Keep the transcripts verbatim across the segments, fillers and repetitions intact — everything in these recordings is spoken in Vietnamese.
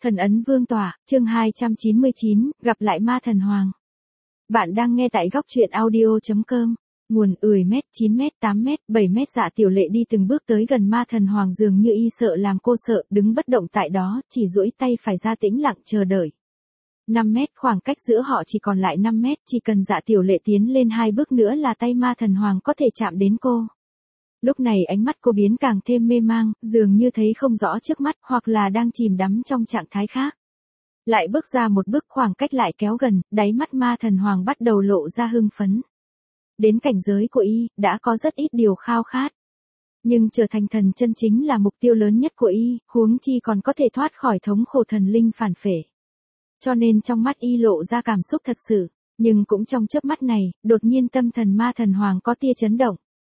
Thần ấn vương tọa, chương hai trăm chín mươi chín, gặp lại ma thần hoàng. Bạn đang nghe tại góc truyện audio chấm com. Nguồn ười mét, chín mét, tám mét, bảy mét. Dạ Tiểu Lệ đi từng bước tới gần ma thần hoàng, dường như y sợ làm cô sợ, đứng bất động tại đó, chỉ duỗi tay phải ra tĩnh lặng chờ đợi. năm mét, khoảng cách giữa họ chỉ còn lại năm mét, chỉ cần Dạ Tiểu Lệ tiến lên hai bước nữa là tay ma thần hoàng có thể chạm đến cô. Lúc này ánh mắt cô biến càng thêm mê mang, dường như thấy không rõ trước mắt, hoặc là đang chìm đắm trong trạng thái khác. Lại bước ra một bước, khoảng cách lại kéo gần, đáy mắt ma thần hoàng bắt đầu lộ ra hưng phấn. Đến cảnh giới của y, đã có rất ít điều khao khát. Nhưng trở thành thần chân chính là mục tiêu lớn nhất của y, huống chi còn có thể thoát khỏi thống khổ thần linh phản phệ. Cho nên trong mắt y lộ ra cảm xúc thật sự, nhưng cũng trong chớp mắt này, đột nhiên tâm thần ma thần hoàng có tia chấn động.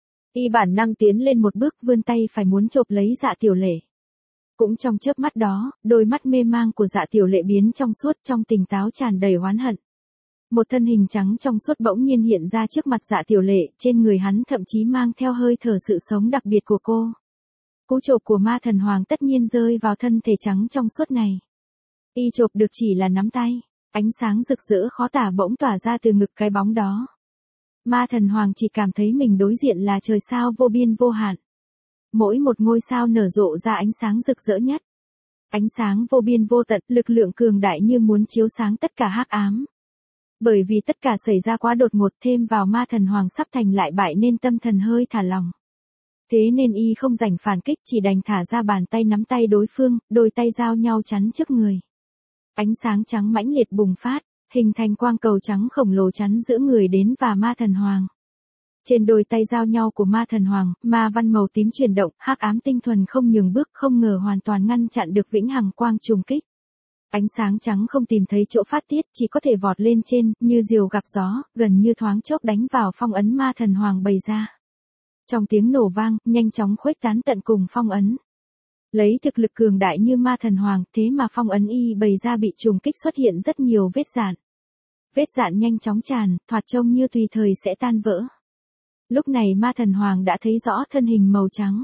Y bản năng tiến lên một bước, vươn tay phải muốn chộp lấy Dạ Tiểu Lệ. Cũng trong chớp mắt đó, đôi mắt mê mang của Dạ Tiểu Lệ biến trong suốt, trong tỉnh táo tràn đầy oán hận. Một thân hình trắng trong suốt bỗng nhiên hiện ra trước mặt Dạ Tiểu Lệ, trên người hắn thậm chí mang theo hơi thở sự sống đặc biệt của cô. Cú chộp của ma thần hoàng tất nhiên rơi vào thân thể trắng trong suốt này. Y chộp được chỉ là nắm tay, ánh sáng rực rỡ khó tả bỗng tỏa ra từ ngực cái bóng đó. Ma thần hoàng chỉ cảm thấy mình đối diện là trời sao vô biên vô hạn. Mỗi một ngôi sao nở rộ ra ánh sáng rực rỡ nhất. Ánh sáng vô biên vô tận, lực lượng cường đại như muốn chiếu sáng tất cả hắc ám. Bởi vì tất cả xảy ra quá đột ngột, thêm vào ma thần hoàng sắp thành lại bại nên tâm thần hơi thả lỏng. Thế nên y không rảnh phản kích, chỉ đành thả ra bàn tay nắm tay đối phương, đôi tay giao nhau chắn trước người. Ánh sáng trắng mãnh liệt bùng phát, hình thành quang cầu trắng khổng lồ chắn giữa người đến và ma thần hoàng. Trên đôi tay giao nhau của ma thần hoàng, ma văn màu tím chuyển động, hắc ám tinh thuần không nhường bước, không ngờ hoàn toàn ngăn chặn được vĩnh hằng quang trùng kích. Ánh sáng trắng không tìm thấy chỗ phát tiết, chỉ có thể vọt lên trên, như diều gặp gió, gần như thoáng chốc đánh vào phong ấn ma thần hoàng bày ra. Trong tiếng nổ vang, nhanh chóng khuếch tán tận cùng phong ấn. Lấy thực lực cường đại như ma thần hoàng, thế mà phong ấn y bày ra bị trùng kích xuất hiện rất nhiều vết dạn. Vết dạn nhanh chóng tràn, thoạt trông như tùy thời sẽ tan vỡ. Lúc này ma thần hoàng đã thấy rõ thân hình màu trắng.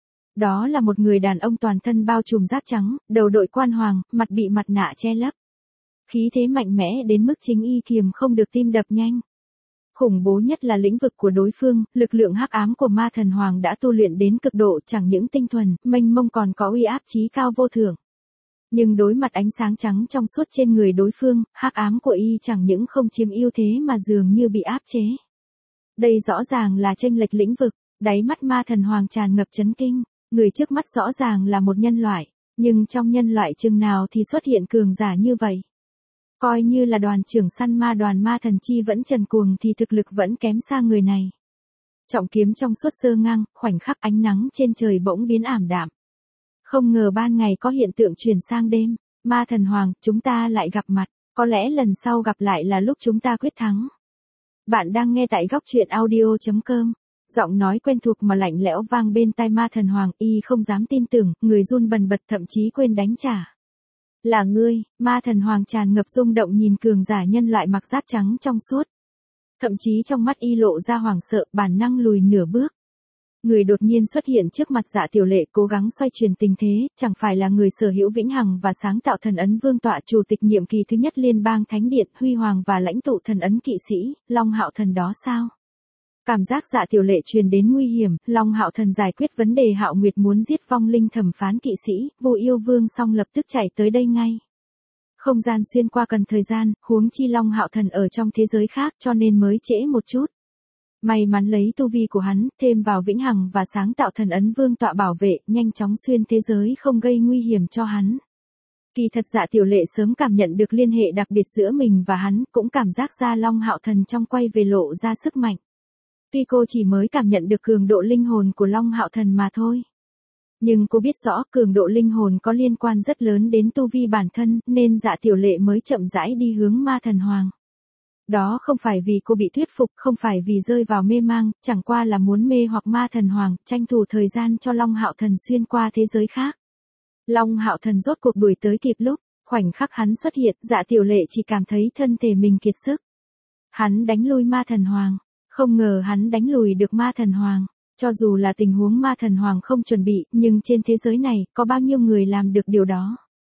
Đó là một người đàn ông toàn thân bao trùm giáp trắng, đầu đội quan hoàng, mặt bị mặt nạ che lấp. Khí thế mạnh mẽ đến mức chính y kiềm không được tim đập nhanh. Khủng bố nhất là lĩnh vực của đối phương, lực lượng hắc ám của ma thần hoàng đã tu luyện đến cực độ, chẳng những tinh thuần, mênh mông còn có uy áp chí cao vô thượng. Nhưng đối mặt ánh sáng trắng trong suốt trên người đối phương, hắc ám của y chẳng những không chiếm ưu thế mà dường như bị áp chế. Đây rõ ràng là chênh lệch lĩnh vực, đáy mắt ma thần hoàng tràn ngập chấn kinh, người trước mắt rõ ràng là một nhân loại, nhưng trong nhân loại chừng nào thì xuất hiện cường giả như vậy. Coi như là đoàn trưởng săn ma đoàn ma thần chi vẫn trần cuồng thì thực lực vẫn kém xa người này. Trọng kiếm trong suốt giơ ngang, khoảnh khắc ánh nắng trên trời bỗng biến ảm đạm. Không ngờ ban ngày có hiện tượng chuyển sang đêm, ma thần hoàng, chúng ta lại gặp mặt, có lẽ lần sau gặp lại là lúc chúng ta quyết thắng. Bạn đang nghe tại góc truyện audio chấm com. Giọng nói quen thuộc mà lạnh lẽo vang bên tai ma thần hoàng, y không dám tin tưởng, người run bần bật thậm chí quên đánh trả. Là ngươi, ma thần hoàng tràn ngập rung động nhìn cường giả nhân loại mặc giáp trắng trong suốt. Thậm chí trong mắt y lộ ra hoảng sợ, bản năng lùi nửa bước. Người đột nhiên xuất hiện trước mặt Dạ Tiểu Lệ cố gắng xoay chuyển tình thế, chẳng phải là người sở hữu vĩnh hằng và sáng tạo thần ấn vương tọa chủ tịch nhiệm kỳ thứ nhất liên bang thánh điện, huy hoàng và lãnh tụ thần ấn kỵ sĩ, Long Hạo Thần đó sao? Cảm giác Dạ Tiểu Lệ truyền đến nguy hiểm, Long Hạo Thần giải quyết vấn đề Hạo Nguyệt muốn giết vong linh thẩm phán kỵ sĩ, Vô Yêu Vương xong lập tức chạy tới đây ngay. Không gian xuyên qua cần thời gian, huống chi Long Hạo Thần ở trong thế giới khác cho nên mới trễ một chút. May mắn lấy tu vi của hắn, thêm vào vĩnh hằng và sáng tạo thần ấn vương tọa bảo vệ, nhanh chóng xuyên thế giới không gây nguy hiểm cho hắn. Kỳ thật Dạ Tiểu Lệ sớm cảm nhận được liên hệ đặc biệt giữa mình và hắn, cũng cảm giác ra Long Hạo Thần trong quay về lộ ra sức mạnh. Tuy cô chỉ mới cảm nhận được cường độ linh hồn của Long Hạo Thần mà thôi. Nhưng cô biết rõ cường độ linh hồn có liên quan rất lớn đến tu vi bản thân, nên Dạ Tiểu Lệ mới chậm rãi đi hướng ma thần hoàng. Đó không phải vì cô bị thuyết phục, không phải vì rơi vào mê mang, chẳng qua là muốn mê hoặc ma thần hoàng, tranh thủ thời gian cho Long Hạo Thần xuyên qua thế giới khác. Long Hạo Thần rốt cuộc đuổi tới kịp lúc, khoảnh khắc hắn xuất hiện, Dạ Tiểu Lệ chỉ cảm thấy thân thể mình kiệt sức. Hắn đánh lui ma thần hoàng, không ngờ hắn đánh lùi được ma thần hoàng. Cho dù là tình huống ma thần hoàng không chuẩn bị, nhưng trên thế giới này, có bao nhiêu người làm được điều đó.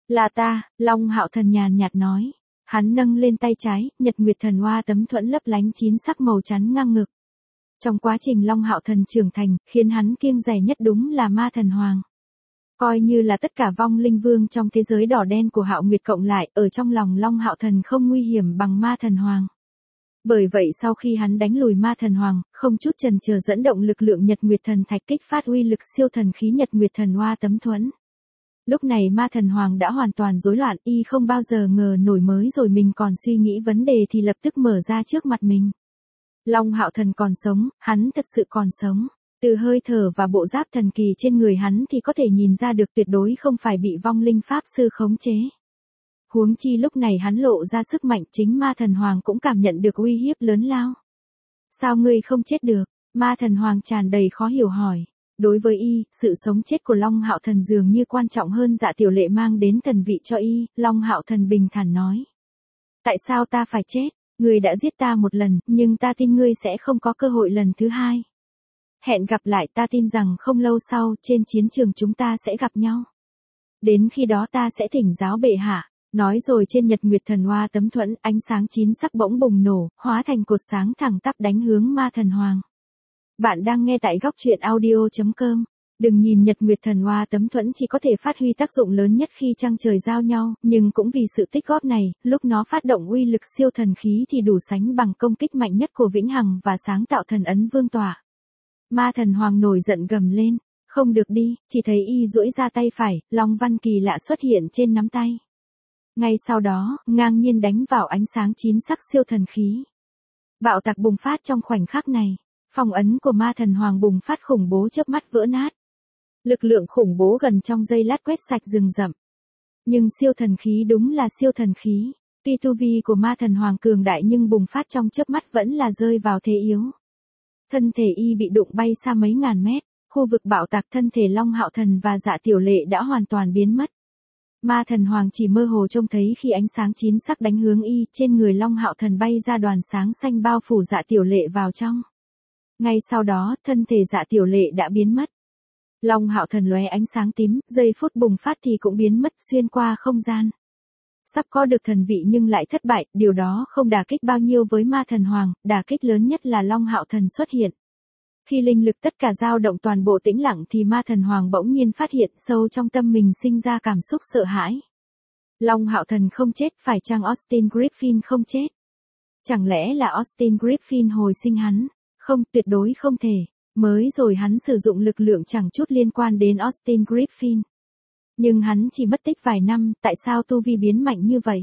Là ta, Long Hạo Thần nhàn nhạt nói. Hắn nâng lên tay trái, Nhật Nguyệt Thần Hoa tấm thuẫn lấp lánh chín sắc màu trắng ngang ngực. Trong quá trình Long Hạo Thần trưởng thành, khiến hắn kiêng dè nhất đúng là Ma Thần Hoàng. Coi như là tất cả vong linh vương trong thế giới đỏ đen của Hạo Nguyệt cộng lại, ở trong lòng Long Hạo Thần không nguy hiểm bằng Ma Thần Hoàng. Bởi vậy sau khi hắn đánh lùi Ma Thần Hoàng, không chút chần chờ dẫn động lực lượng Nhật Nguyệt Thần Thạch kích phát uy lực siêu thần khí Nhật Nguyệt Thần Hoa tấm thuẫn. Lúc này Ma Thần Hoàng đã hoàn toàn rối loạn, y không bao giờ ngờ nổi mới rồi mình còn suy nghĩ vấn đề thì lập tức mở ra trước mặt mình. Long Hạo Thần còn sống, hắn thật sự còn sống. Từ hơi thở và bộ giáp thần kỳ trên người hắn thì có thể nhìn ra được tuyệt đối không phải bị vong linh pháp sư khống chế. Huống chi lúc này hắn lộ ra sức mạnh, chính Ma Thần Hoàng cũng cảm nhận được uy hiếp lớn lao. Sao ngươi không chết được? Ma Thần Hoàng tràn đầy khó hiểu hỏi. Đối với y, sự sống chết của Long Hạo Thần dường như quan trọng hơn Dạ Tiểu Lệ mang đến thần vị cho y, Long Hạo Thần bình thản nói. Tại sao ta phải chết? Ngươi đã giết ta một lần, nhưng ta tin ngươi sẽ không có cơ hội lần thứ hai. Hẹn gặp lại, ta tin rằng không lâu sau, trên chiến trường chúng ta sẽ gặp nhau. Đến khi đó ta sẽ thỉnh giáo bệ hạ. Nói rồi trên Nhật Nguyệt Thần Hoa tấm thuẫn, ánh sáng chín sắc bỗng bùng nổ, hóa thành cột sáng thẳng tắp đánh hướng Ma Thần Hoàng. Bạn đang nghe tại góc truyện audio chấm com. Đừng nhìn Nhật Nguyệt Thần Hoa tấm thuẫn chỉ có thể phát huy tác dụng lớn nhất khi trăng trời giao nhau, nhưng cũng vì sự tích góp này, lúc nó phát động uy lực siêu thần khí thì đủ sánh bằng công kích mạnh nhất của Vĩnh Hằng và sáng tạo thần ấn vương tỏa. Ma Thần Hoàng nổi giận gầm lên, không được đi, chỉ thấy y duỗi ra tay phải, long văn kỳ lạ xuất hiện trên nắm tay. Ngay sau đó, ngang nhiên đánh vào ánh sáng chín sắc siêu thần khí. Bạo tạc bùng phát trong khoảnh khắc này, phong ấn của Ma Thần Hoàng bùng phát khủng bố chớp mắt vỡ nát. Lực lượng khủng bố gần trong giây lát quét sạch rừng rậm. Nhưng siêu thần khí đúng là siêu thần khí. Tuy tu vi của Ma Thần Hoàng cường đại nhưng bùng phát trong chớp mắt vẫn là rơi vào thế yếu. Thân thể y bị đụng bay xa mấy ngàn mét, khu vực bạo tạc thân thể Long Hạo Thần và Dạ Tiểu Lệ đã hoàn toàn biến mất. Ma Thần Hoàng chỉ mơ hồ trông thấy khi ánh sáng chín sắc đánh hướng y, trên người Long Hạo Thần bay ra đoàn sáng xanh bao phủ Dạ Tiểu Lệ vào trong. Ngay sau đó, thân thể Dạ Tiểu Lệ đã biến mất. Long Hạo Thần lóe ánh sáng tím, giây phút bùng phát thì cũng biến mất xuyên qua không gian. Sắp có được thần vị nhưng lại thất bại, điều đó không đả kích bao nhiêu với Ma Thần Hoàng, đả kích lớn nhất là Long Hạo Thần xuất hiện. Khi linh lực tất cả dao động toàn bộ tĩnh lặng thì Ma Thần Hoàng bỗng nhiên phát hiện sâu trong tâm mình sinh ra cảm xúc sợ hãi. Long Hạo Thần không chết, phải chăng Austin Griffin không chết? Chẳng lẽ là Austin Griffin hồi sinh hắn? Không, tuyệt đối không thể. Mới rồi hắn sử dụng lực lượng chẳng chút liên quan đến Austin Griffin. Nhưng hắn chỉ mất tích vài năm, tại sao tu vi biến mạnh như vậy?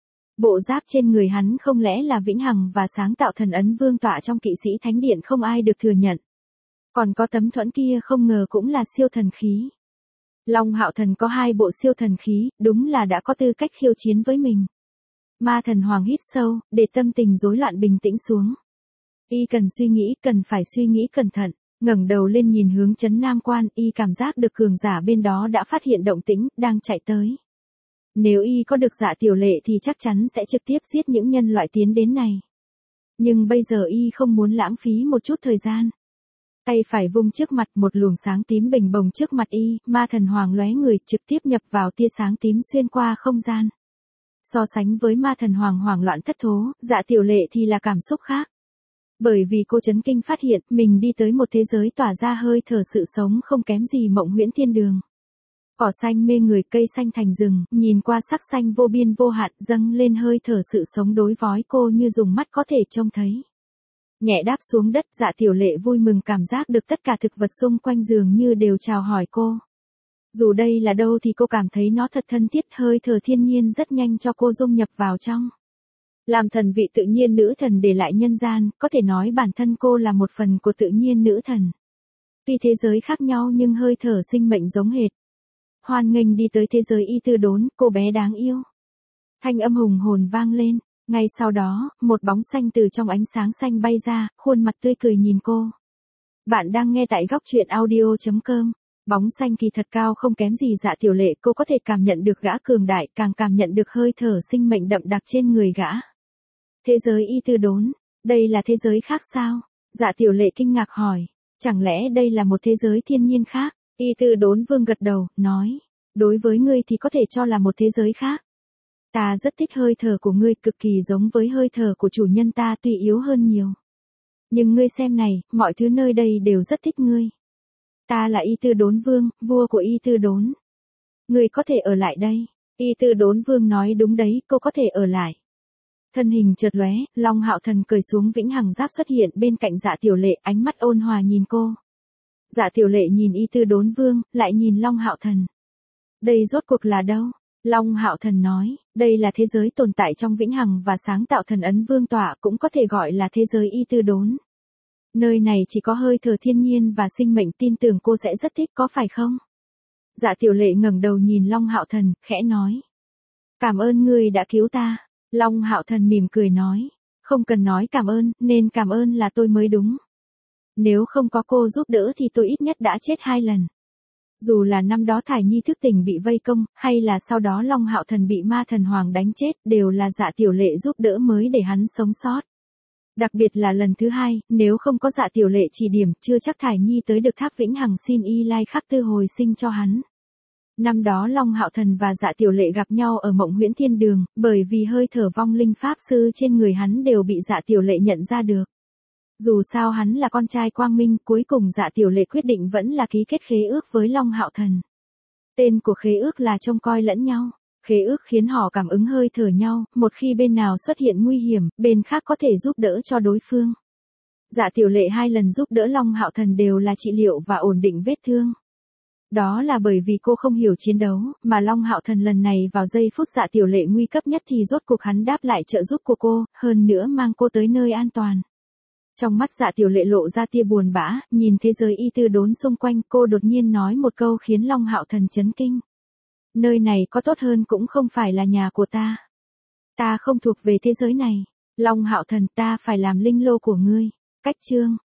Bộ giáp trên người hắn không lẽ là Vĩnh Hằng và sáng tạo thần ấn vương tọa trong Kỵ sĩ Thánh Điện không ai được thừa nhận. Còn có tấm thuẫn kia không ngờ cũng là siêu thần khí. Long Hạo Thần có hai bộ siêu thần khí, đúng là đã có tư cách khiêu chiến với mình. Ma Thần Hoàng hít sâu, để tâm tình rối loạn bình tĩnh xuống. Y cần suy nghĩ, cần phải suy nghĩ cẩn thận, ngẩng đầu lên nhìn hướng Trấn Nam Quan, y cảm giác được cường giả bên đó đã phát hiện động tĩnh, đang chạy tới. Nếu y có được Dạ Tiểu Lệ thì chắc chắn sẽ trực tiếp giết những nhân loại tiến đến này. Nhưng bây giờ y không muốn lãng phí một chút thời gian. Tay phải vung trước mặt, một luồng sáng tím bình bồng trước mặt y, Ma Thần Hoàng lóe người trực tiếp nhập vào tia sáng tím xuyên qua không gian. So sánh với Ma Thần Hoàng hoảng loạn thất thố, Dạ Tiểu Lệ thì là cảm xúc khác. Bởi vì cô chấn kinh phát hiện mình đi tới một thế giới tỏa ra hơi thở sự sống không kém gì Mộng Huyễn Thiên Đường. Cỏ xanh mê người, cây xanh thành rừng, nhìn qua sắc xanh vô biên vô hạn dâng lên hơi thở sự sống đối với cô như dùng mắt có thể trông thấy. Nhẹ đáp xuống đất, Dạ Tiểu Lệ vui mừng cảm giác được tất cả thực vật xung quanh dường như đều chào hỏi cô. Dù đây là đâu thì cô cảm thấy nó thật thân thiết, hơi thở thiên nhiên rất nhanh cho cô dung nhập vào trong. Làm thần vị tự nhiên nữ thần để lại nhân gian, có thể nói bản thân cô là một phần của tự nhiên nữ thần. Tuy thế giới khác nhau nhưng hơi thở sinh mệnh giống hệt. Hoan nghênh đi tới thế giới y tư đốn, cô bé đáng yêu. Thanh âm hùng hồn vang lên, ngay sau đó, một bóng xanh từ trong ánh sáng xanh bay ra, khuôn mặt tươi cười nhìn cô. Bạn đang nghe tại góc truyện audio chấm com. Bóng xanh kỳ thật cao không kém gì Dạ Tiểu Lệ, cô có thể cảm nhận được gã cường đại, càng cảm nhận được hơi thở sinh mệnh đậm đặc trên người gã. Thế giới y tư đốn, đây là thế giới khác sao? Dạ Tiểu Lệ kinh ngạc hỏi, chẳng lẽ đây là một thế giới thiên nhiên khác? Y tư đốn vương gật đầu, nói, Đối với ngươi thì có thể cho là một thế giới khác. Ta rất thích hơi thở của ngươi, cực kỳ giống với hơi thở của chủ nhân ta, tuy yếu hơn nhiều. Nhưng ngươi xem này, mọi thứ nơi đây đều rất thích ngươi. Ta là Y Tư Đốn Vương, vua của Y Tư Đốn. Ngươi có thể ở lại đây. Y Tư Đốn Vương nói đúng đấy, cô có thể ở lại. Thân hình chợt lóe, Long Hạo Thần cởi xuống vĩnh hằng giáp xuất hiện bên cạnh Dạ Tiểu Lệ, ánh mắt ôn hòa nhìn cô. Dạ Tiểu Lệ nhìn Y Tư Đốn Vương, lại nhìn Long Hạo Thần. Đây rốt cuộc là đâu? Long Hạo Thần nói, đây là thế giới tồn tại trong vĩnh hằng và sáng tạo thần ấn vương tọa, cũng có thể gọi là thế giới Y Tư Đốn. Nơi này chỉ có hơi thở thiên nhiên và sinh mệnh, tin tưởng cô sẽ rất thích, có phải không? Dạ Tiểu Lệ ngẩng đầu nhìn Long Hạo Thần, khẽ nói. Cảm ơn ngươi đã cứu ta. Long Hạo Thần mỉm cười nói, không cần nói cảm ơn, nên cảm ơn là tôi mới đúng. Nếu không có cô giúp đỡ thì tôi ít nhất đã chết hai lần. Dù là năm đó Thải Nhi thức tỉnh bị vây công, hay là sau đó Long Hạo Thần bị ma thần hoàng đánh chết, đều là Dạ Tiểu Lệ giúp đỡ mới để hắn sống sót. Đặc biệt là lần thứ hai, nếu không có Dạ Tiểu Lệ chỉ điểm, chưa chắc Thải Nhi tới được tháp vĩnh hằng xin Y Lai khắc tư hồi sinh cho hắn. Năm đó Long Hạo Thần và Dạ Tiểu Lệ gặp nhau ở Mộng Huyễn Thiên Đường, bởi vì hơi thở vong linh pháp sư trên người hắn đều bị Dạ Tiểu Lệ nhận ra được. Dù sao hắn là con trai quang minh, cuối cùng Dạ Tiểu Lệ quyết định vẫn là ký kết khế ước với Long Hạo Thần. Tên của khế ước là trông coi lẫn nhau. Khế ước khiến họ cảm ứng hơi thở nhau, một khi bên nào xuất hiện nguy hiểm, bên khác có thể giúp đỡ cho đối phương. Dạ Tiểu Lệ hai lần giúp đỡ Long Hạo Thần đều là trị liệu và ổn định vết thương. Đó là bởi vì cô không hiểu chiến đấu, mà Long Hạo Thần lần này vào giây phút Dạ Tiểu Lệ nguy cấp nhất thì rốt cuộc hắn đáp lại trợ giúp của cô, hơn nữa mang cô tới nơi an toàn. Trong mắt Dạ Tiểu Lệ lộ ra tia buồn bã, nhìn thế giới Y Tư Đốn xung quanh, cô đột nhiên nói một câu khiến Long Hạo Thần chấn kinh. Nơi này có tốt hơn cũng không phải là nhà của ta. Ta không thuộc về thế giới này. Long Hạo Thần, ta phải làm linh lô của ngươi. Cách chương